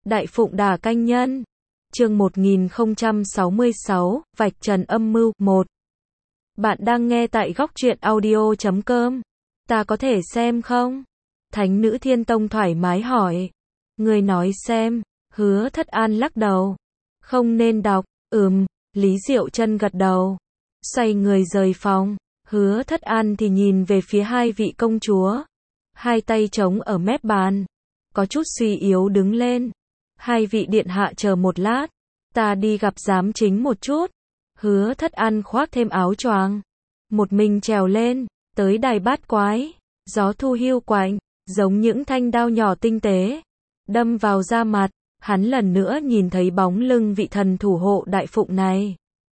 Đại Phụng Đà Canh Nhân. Chương 1066, vạch trần âm mưu 1. Bạn đang nghe tại góc truyện audio.com. Ta có thể xem không? Thánh nữ Thiên Tông thoải mái hỏi. Người nói xem. Hứa Thất An lắc đầu. Không nên đọc. Lý Diệu Chân gật đầu. Xoay người rời phòng. Hứa Thất An thì nhìn về phía hai vị công chúa. Hai tay trống ở mép bàn. Có chút suy yếu đứng lên. Hai vị điện hạ chờ một lát. Ta đi gặp giám chính một chút. Hứa Thất An khoác thêm áo choàng. Một mình trèo lên. Tới đài bát quái. Gió thu hiu quạnh. Giống những thanh đao nhỏ tinh tế. Đâm vào da mặt. Hắn lần nữa nhìn thấy bóng lưng vị thần thủ hộ Đại Phụng này.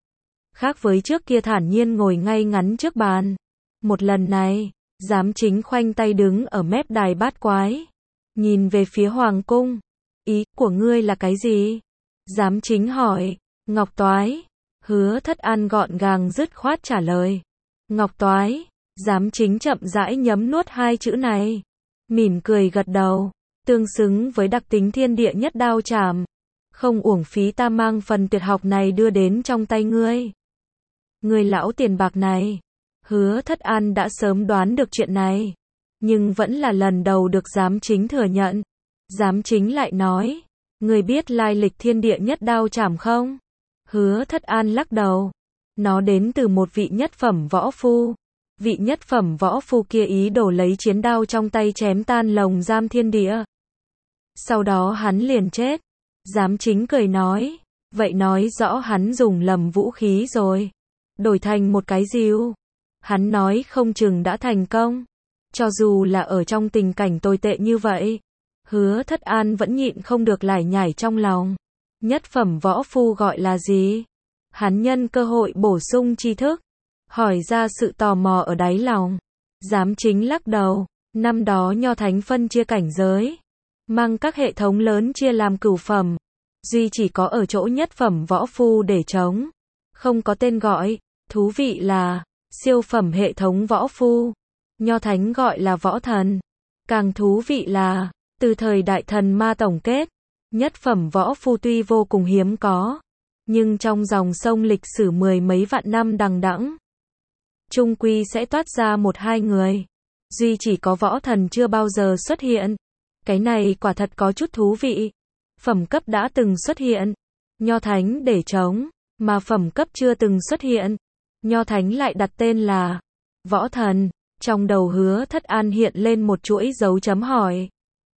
Khác với trước kia thản nhiên ngồi ngay ngắn trước bàn. Một lần này, giám chính khoanh tay đứng ở mép đài bát quái. Nhìn về phía hoàng cung. Ý của ngươi là cái gì? Giám chính hỏi. Ngọc toái. Hứa Thất An gọn gàng dứt khoát trả lời. Ngọc toái. Giám chính chậm rãi nhấm nuốt hai chữ này. Mỉm cười gật đầu. Tương xứng với đặc tính thiên địa nhất đao chảm. Không uổng phí ta mang phần tuyệt học này đưa đến trong tay ngươi. Người lão tiền bạc này. Hứa Thất An đã sớm đoán được chuyện này. Nhưng vẫn là lần đầu được giám chính thừa nhận. Giám chính lại nói. Người biết lai lịch thiên địa nhất đao chảm không? Hứa Thất An lắc đầu. Nó đến từ một vị nhất phẩm võ phu. Vị nhất phẩm võ phu kia ý đồ lấy chiến đao trong tay chém tan lồng giam thiên địa. Sau đó hắn liền chết. Giám chính cười nói. Vậy nói rõ hắn dùng lầm vũ khí rồi. Đổi thành một cái rìu. Hắn nói không chừng đã thành công. Cho dù là ở trong tình cảnh tồi tệ như vậy. Hứa Thất An vẫn nhịn không được lải nhải trong lòng. Nhất phẩm võ phu gọi là gì? Hắn nhân cơ hội bổ sung tri thức. Hỏi ra sự tò mò ở đáy lòng. Giám chính lắc đầu. Năm đó Nho Thánh phân chia cảnh giới. Mang các hệ thống lớn chia làm cửu phẩm. Duy chỉ có ở chỗ nhất phẩm võ phu để chống. Không có tên gọi. Thú vị là siêu phẩm hệ thống võ phu. Nho Thánh gọi là võ thần. Càng thú vị là từ thời Đại Thần Ma tổng kết. Nhất phẩm võ phu tuy vô cùng hiếm có. Nhưng trong dòng sông lịch sử mười mấy vạn năm đằng đẵng. Chung quy sẽ toát ra một hai người. Duy chỉ có võ thần chưa bao giờ xuất hiện. Cái này quả thật có chút thú vị. Phẩm cấp đã từng xuất hiện. Nho Thánh để chống. Mà phẩm cấp chưa từng xuất hiện. Nho Thánh lại đặt tên là võ thần. Trong đầu Hứa Thất An hiện lên một chuỗi dấu chấm hỏi.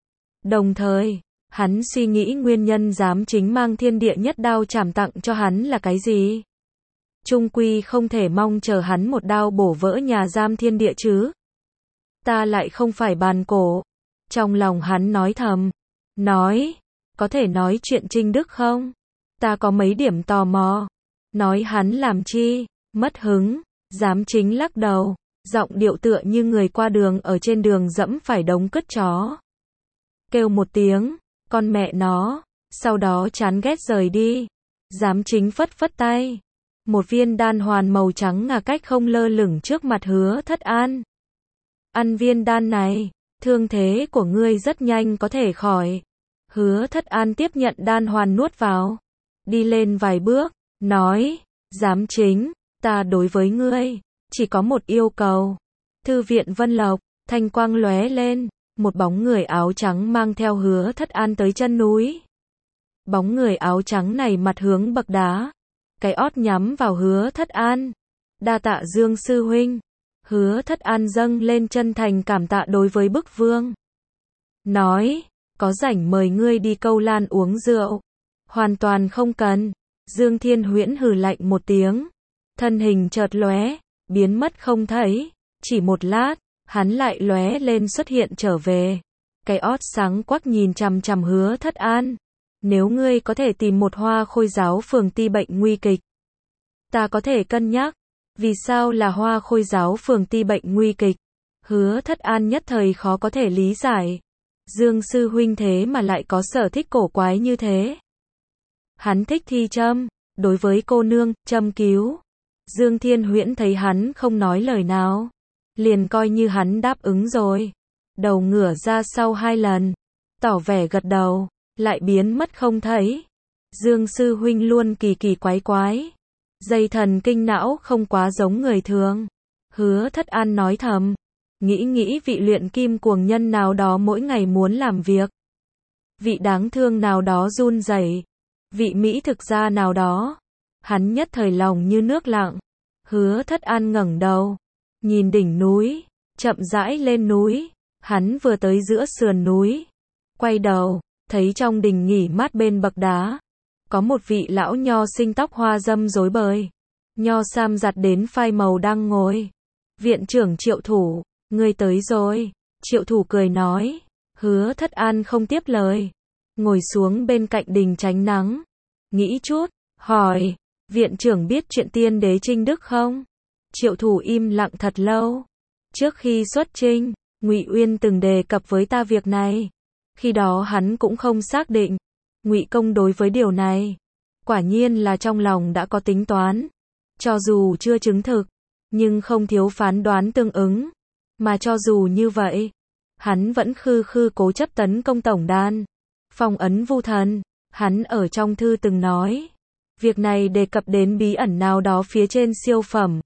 Đồng thời, hắn suy nghĩ nguyên nhân giám chính mang thiên địa nhất đao chảm tặng cho hắn là cái gì? Chung quy không thể mong chờ hắn một đao bổ vỡ nhà giam thiên địa chứ. Ta lại không phải bàn cổ. Trong lòng hắn nói thầm. Nói, có thể nói chuyện Trinh Đức không? Ta có mấy điểm tò mò. Nói hắn làm chi? Mất hứng. Giám chính lắc đầu. Giọng điệu tựa như người qua đường ở trên đường dẫm phải đống cứt chó. Kêu một tiếng. Con mẹ nó. Sau đó chán ghét rời đi. Giám chính phất phất tay. Một viên đan hoàn màu trắng ngà cách không lơ lửng trước mặt Hứa Thất An. Ăn viên đan này. Thương thế của ngươi rất nhanh có thể khỏi. Hứa Thất An tiếp nhận đan hoàn nuốt vào. Đi lên vài bước. Nói. Giám chính. Ta đối với ngươi. Chỉ có một yêu cầu. Thư viện Vân Lộc. Thanh quang lóe lên. Một bóng người áo trắng mang theo Hứa Thất An tới chân núi. Bóng người áo trắng này mặt hướng bậc đá. Cái ót nhắm vào Hứa Thất An. Đa tạ Dương sư huynh. Hứa Thất An dâng lên chân thành cảm tạ đối với bức vương. Nói, có rảnh mời ngươi đi Câu Lan uống rượu. Hoàn toàn không cần. Dương Thiên Huyễn hừ lạnh một tiếng. Thân hình chợt lóe, biến mất không thấy. Chỉ một lát, hắn lại lóe lên xuất hiện trở về. Cái ót sáng quắc nhìn chằm chằm Hứa Thất An. Nếu ngươi có thể tìm một Hoa Khôi giáo phường ti bệnh nguy kịch. Ta có thể cân nhắc. Vì sao là Hoa Khôi giáo phường ti bệnh nguy kịch? Hứa Thất An nhất thời khó có thể lý giải. Dương sư huynh thế mà lại có sở thích cổ quái như thế. Hắn thích thi châm. Đối với cô nương, châm cứu. Dương Thiên Huyễn thấy hắn không nói lời nào. Liền coi như hắn đáp ứng rồi. Đầu ngửa ra sau 2 lần. Tỏ vẻ gật đầu. lại biến mất không thấy. Dương sư huynh luôn kỳ kỳ quái quái. Dây thần kinh não không quá giống người thường. Hứa Thất An nói thầm. Nghĩ vị luyện kim cuồng nhân nào đó mỗi ngày muốn làm việc. Vị đáng thương nào đó run rẩy. Vị Mỹ thực gia nào đó. Hắn nhất thời lòng như nước lặng. Hứa Thất An ngẩng đầu. Nhìn đỉnh núi. Chậm rãi lên núi. Hắn vừa tới giữa sườn núi. Quay đầu. Thấy trong đình nghỉ mát bên bậc đá. Có một vị lão nho sinh tóc hoa dâm rối bời. Nho sam giặt đến phai màu đang ngồi. Viện trưởng Triệu Thủ. Ngươi tới rồi. Triệu Thủ cười nói. Hứa Thất An không tiếp lời. Ngồi xuống bên cạnh đình tránh nắng. Nghĩ chút. Hỏi. Viện trưởng biết chuyện tiên đế Trinh Đức không? Triệu Thủ im lặng thật lâu. Trước khi xuất chinh, Ngụy Uyên từng đề cập với ta việc này. Khi đó hắn cũng không xác định. Ngụy Công đối với điều này. Quả nhiên là trong lòng đã có tính toán. Cho dù chưa chứng thực. Nhưng không thiếu phán đoán tương ứng. Mà cho dù như vậy. Hắn vẫn khư cố chấp tấn công tổng đàn. Phong ấn Vu Thần. Hắn ở trong thư từng nói. Việc này đề cập đến bí ẩn nào đó phía trên siêu phẩm.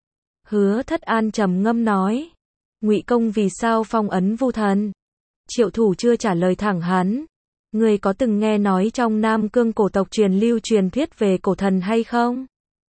Hứa Thất An trầm ngâm nói. Ngụy Công vì sao phong ấn Vu Thần? Triệu Thủ chưa trả lời thẳng hắn. Người có từng nghe nói trong Nam Cương cổ tộc truyền lưu truyền thuyết về cổ thần hay không?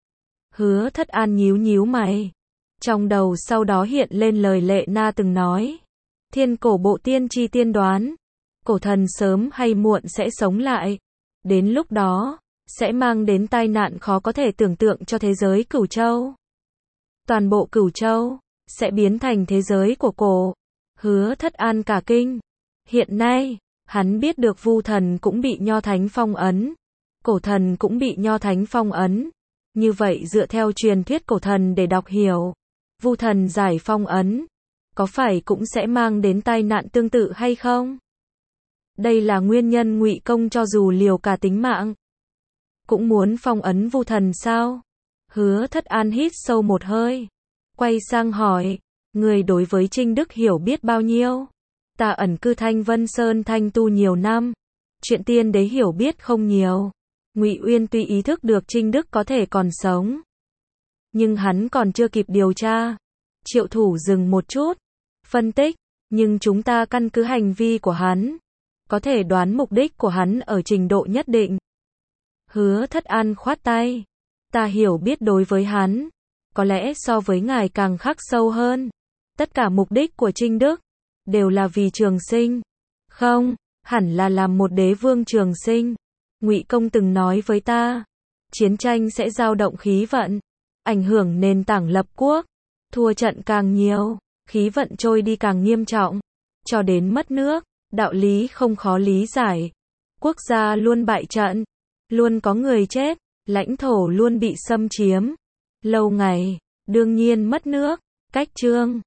Hứa Thất An nhíu mày. Trong đầu sau đó hiện lên lời Lệ Na từng nói. Thiên cổ bộ tiên tri tiên đoán. Cổ thần sớm hay muộn sẽ sống lại. Đến lúc đó, sẽ mang đến tai nạn khó có thể tưởng tượng cho thế giới Cửu Châu. Toàn bộ Cửu Châu sẽ biến thành thế giới của cổ. Hứa Thất An cả kinh. Hiện nay, hắn biết được Vu Thần cũng bị Nho Thánh phong ấn. Cổ thần cũng bị Nho Thánh phong ấn. Như vậy dựa theo truyền thuyết cổ thần để đọc hiểu, Vu Thần giải phong ấn, có phải cũng sẽ mang đến tai nạn tương tự hay không? Đây là nguyên nhân Ngụy Công cho dù liều cả tính mạng, cũng muốn phong ấn Vu Thần sao? Hứa Thất An hít sâu một hơi, quay sang hỏi, người đối với Trinh Đức hiểu biết bao nhiêu? Ta ẩn cư Thanh Vân Sơn thanh tu nhiều năm, chuyện tiên đế hiểu biết không nhiều. Ngụy Uyên tuy ý thức được Trinh Đức có thể còn sống, nhưng hắn còn chưa kịp điều tra. Triệu Thủ dừng một chút, phân tích, nhưng chúng ta căn cứ hành vi của hắn, có thể đoán mục đích của hắn ở trình độ nhất định. Hứa Thất An khoát tay, ta hiểu biết đối với hắn, có lẽ so với ngài càng khắc sâu hơn. Tất cả mục đích của Trinh Đức đều là vì trường sinh. Không, hẳn là làm một đế vương trường sinh. Ngụy Công từng nói với ta, chiến tranh sẽ dao động khí vận, ảnh hưởng nền tảng lập quốc, thua trận càng nhiều, khí vận trôi đi càng nghiêm trọng, cho đến mất nước. Đạo lý không khó lý giải. Quốc gia luôn bại trận, luôn có người chết, lãnh thổ luôn bị xâm chiếm. Lâu ngày, đương nhiên mất nước. Cách chương